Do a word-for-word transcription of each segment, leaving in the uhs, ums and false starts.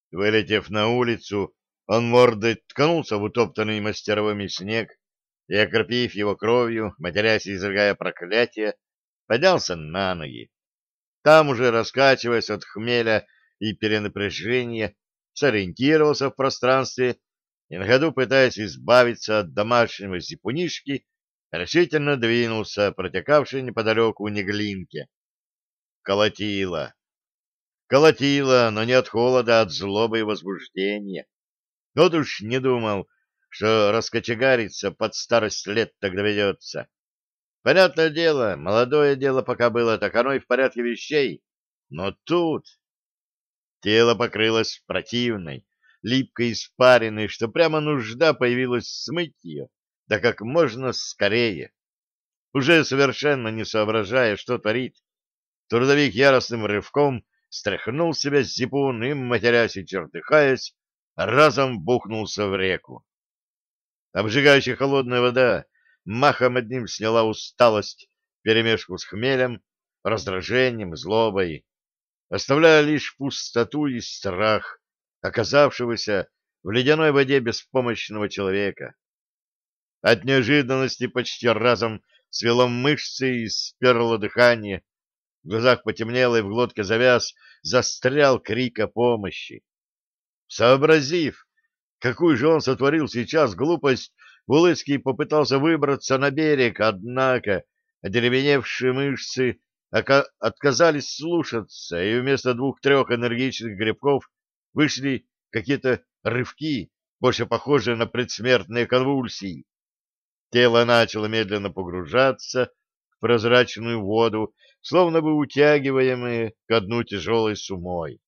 Вылетев на улицу, он мордой ткнулся в утоптанный мастеровыми снег и, окропив его кровью, матерясь и изрыгая проклятие, поднялся на ноги. Там уже, раскачиваясь от хмеля и перенапряжения, сориентировался в пространстве и, на ходу пытаясь избавиться от домашнего зипунишки, решительно двинулся протекавшей неподалеку Неглинке. Колотило. Колотило, но не от холода, а от злобы и возбуждения. Вот уж не думал, что раскочегариться под старость лет так доведется. Понятное дело, молодое дело пока было, так оно и в порядке вещей. Но тут тело покрылось противной, липкой испариной, что прямо нужда появилась смыть ее, да как можно скорее. Уже совершенно не соображая, что творит, трудовик яростным рывком стряхнул с себя зипун и, матерясь и чертыхаясь, разом бухнулся в реку. Обжигающая холодная вода махом одним сняла усталость вперемешку с хмелем, раздражением, злобой, оставляя лишь пустоту и страх оказавшегося в ледяной воде беспомощного человека. От неожиданности почти разом свело мышцы и сперло дыхание, в глазах потемнело и в глотке завяз, застрял крик о помощи. Сообразив, какую же он сотворил сейчас глупость, Булыцкий попытался выбраться на берег, однако одеревеневшие мышцы ока- отказались слушаться, и вместо двух-трех энергичных грибков вышли какие-то рывки, больше похожие на предсмертные конвульсии. Тело начало медленно погружаться в прозрачную воду, словно бы утягиваемое ко дну тяжелой сумой.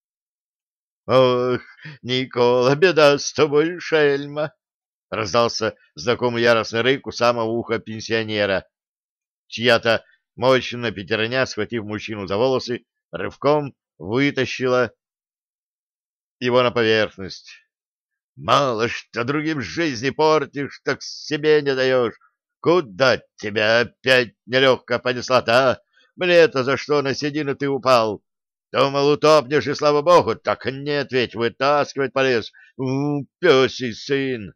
«Ох, Никола, беда с тобой, шельма!» — раздался знакомый яростный рык у самого уха пенсионера. Чья-то мощная пятерня, схватив мужчину за волосы, рывком вытащила его на поверхность. «Мало что другим жизни портишь, так себе не даешь. Куда тебя опять нелегко понесла-то, а? Мне-то за что на седину ты упал? Думал, утопнешь, и слава богу, так нет, ведь вытаскивать полез. У, пёсий сын!»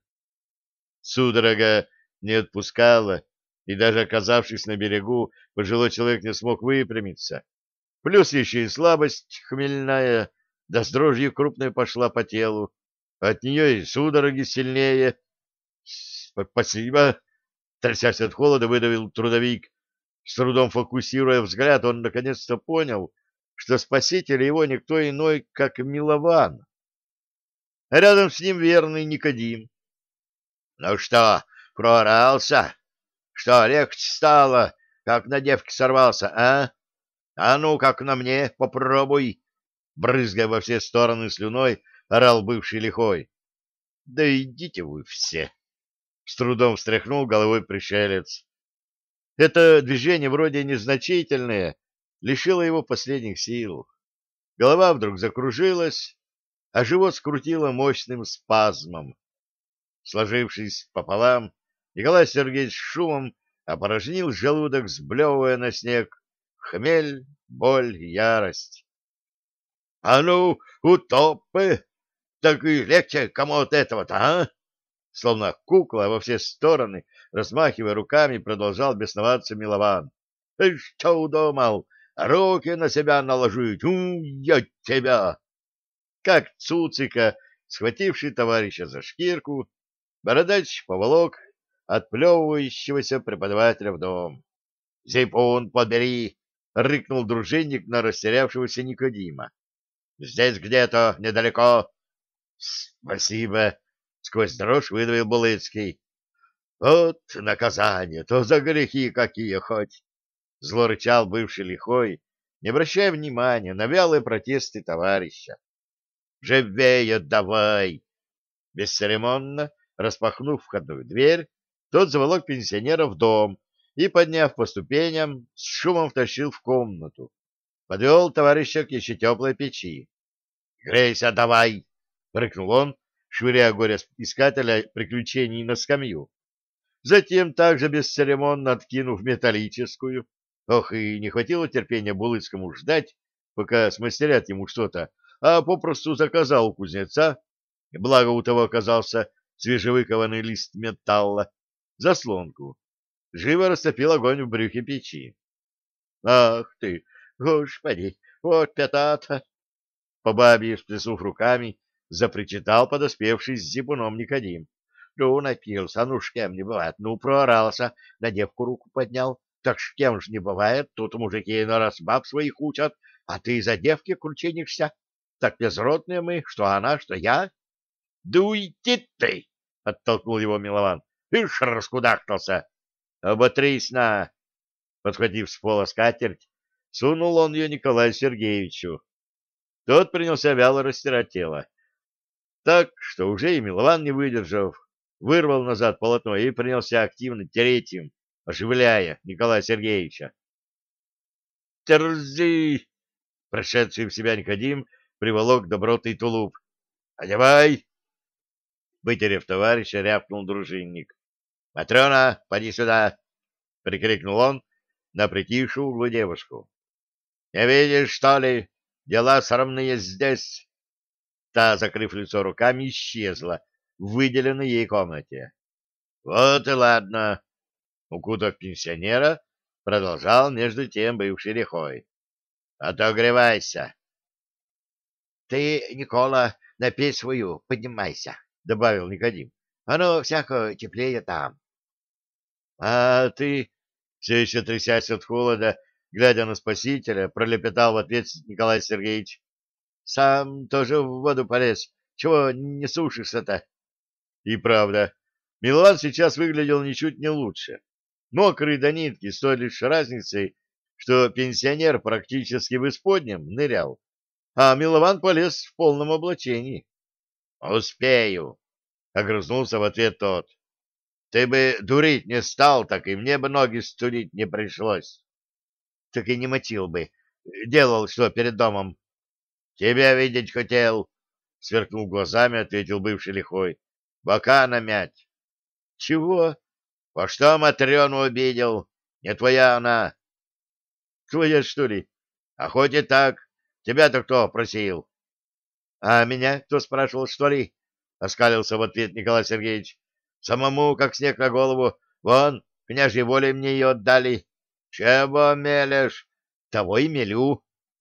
Судорога не отпускала, и даже оказавшись на берегу, пожилой человек не смог выпрямиться. Плюс еще и слабость хмельная, да с дрожью крупной пошла по телу. От нее и судороги сильнее. — Спасибо! — трясясь от холода, выдавил трудовик. С трудом фокусируя взгляд, он наконец-то понял, что спаситель его никто иной, как Милован. А рядом с ним верный Никодим. — Ну что, проорался? Что, легче стало, как на девке сорвался, а? А ну, как на мне, попробуй! Брызгая во все стороны слюной, орал бывший лихой. — Да идите вы все! — с трудом встряхнул головой пришелец. Это движение вроде незначительное лишило его последних сил. Голова вдруг закружилась, а живот скрутило мощным спазмом. Сложившись пополам, Николай Сергеевич шумом опорожнил желудок, сблевывая на снег хмель, боль, ярость. — А ну, утопы! Так и легче кому от этого-то, а? Словно кукла во все стороны, размахивая руками, продолжал бесноваться Милован. — Ты что удумал? Руки на себя наложить? У, я тебя! Как цуцика, схвативший товарища за шкирку, бородач поволок отплевывающегося преподавателя в дом. — Зипун подбери! — рыкнул дружинник на растерявшегося Никодима. — Здесь где-то, недалеко. — Спасибо! — сквозь дрожь выдавил Булыцкий. — Вот наказание, то за грехи какие хоть! — зло рычал бывший лихой, не обращая внимания на вялые протесты товарища. — Живее давай! Бесцеремонно распахнув входную дверь, тот заволок пенсионера в дом и, подняв по ступеням, с шумом втащил в комнату. Подвел товарища к еще теплой печи. — Грейся давай! — рыкнул он, швыряя горе-искателя приключений на скамью. Затем, также бесцеремонно откинув металлическую, ох, и не хватило терпения Булыцкому ждать, пока смастерят ему что-то, а попросту заказал у кузнеца, благо у того оказался свежевыкованный лист металла, заслонку. Живо растопил огонь в брюхе печи. — Ах ты, господи, вот это-то! По бабье, всплеснув руками, запричитал подоспевший с зипуном Никодим. — Ну, напился, ну, ж кем не бывает, ну, проорался, на девку руку поднял. Так ж кем ж не бывает, тут мужики на раз баб своих учат, а ты за девки кручинишься. Так безродные мы, что она, что я. — Да уйди ты! — оттолкнул его Милован. — Ишь, раскудахтался! Оботрись на! Подхватив с пола скатерть, сунул он ее Николаю Сергеевичу. Тот принялся вяло растирать тело. Так, что уже и Милован, не выдержав, вырвал назад полотно и принялся активно тереть им, оживляя Николая Сергеевича. «Терзи!» — прошедший в себя Никодим приволок добротный тулуп. «Одевай!» Вытерев товарища, рявкнул дружинник. «Матрена, поди сюда!» — прикрикнул он на притихшую углу девушку. «Не видишь, что ли? Дела срамные здесь!» Та, закрыв лицо руками, исчезла в выделенной ей комнате. «Вот и ладно!» — укутав пенсионера, продолжал между тем бывший лихой. «Отогревайся!» «Ты, Никола, напей свою, поднимайся!» — добавил Никодим. «Оно всяко теплее там». «А ты...» — все еще трясясь от холода, глядя на спасителя, пролепетал в ответ Николай Сергеевич. «Сам тоже в воду полез. Чего не сушишься-то?» И правда, Милан сейчас выглядел ничуть не лучше. Мокрый до нитки, с той лишь разницей, что пенсионер практически в исподнем нырял, а Милован полез в полном облачении. «Успею!» — огрызнулся в ответ тот. «Ты бы дурить не стал, так и мне бы ноги студить не пришлось». «Так и не мочил бы. Делал что перед домом?» «Тебя видеть хотел», — сверкнул глазами, ответил бывший лихой. «Бока намять». «Чего?» «По что Матрёну обидел? Не твоя она». «Твоя, что ли?» «А хоть и так. Тебя-то кто просил?» «А меня кто спрашивал, что ли?» — оскалился в ответ Николай Сергеевич. «Самому, как снег на голову. Вон, княжьей волей мне ее отдали». «Чего мелешь?» «Того и мелю.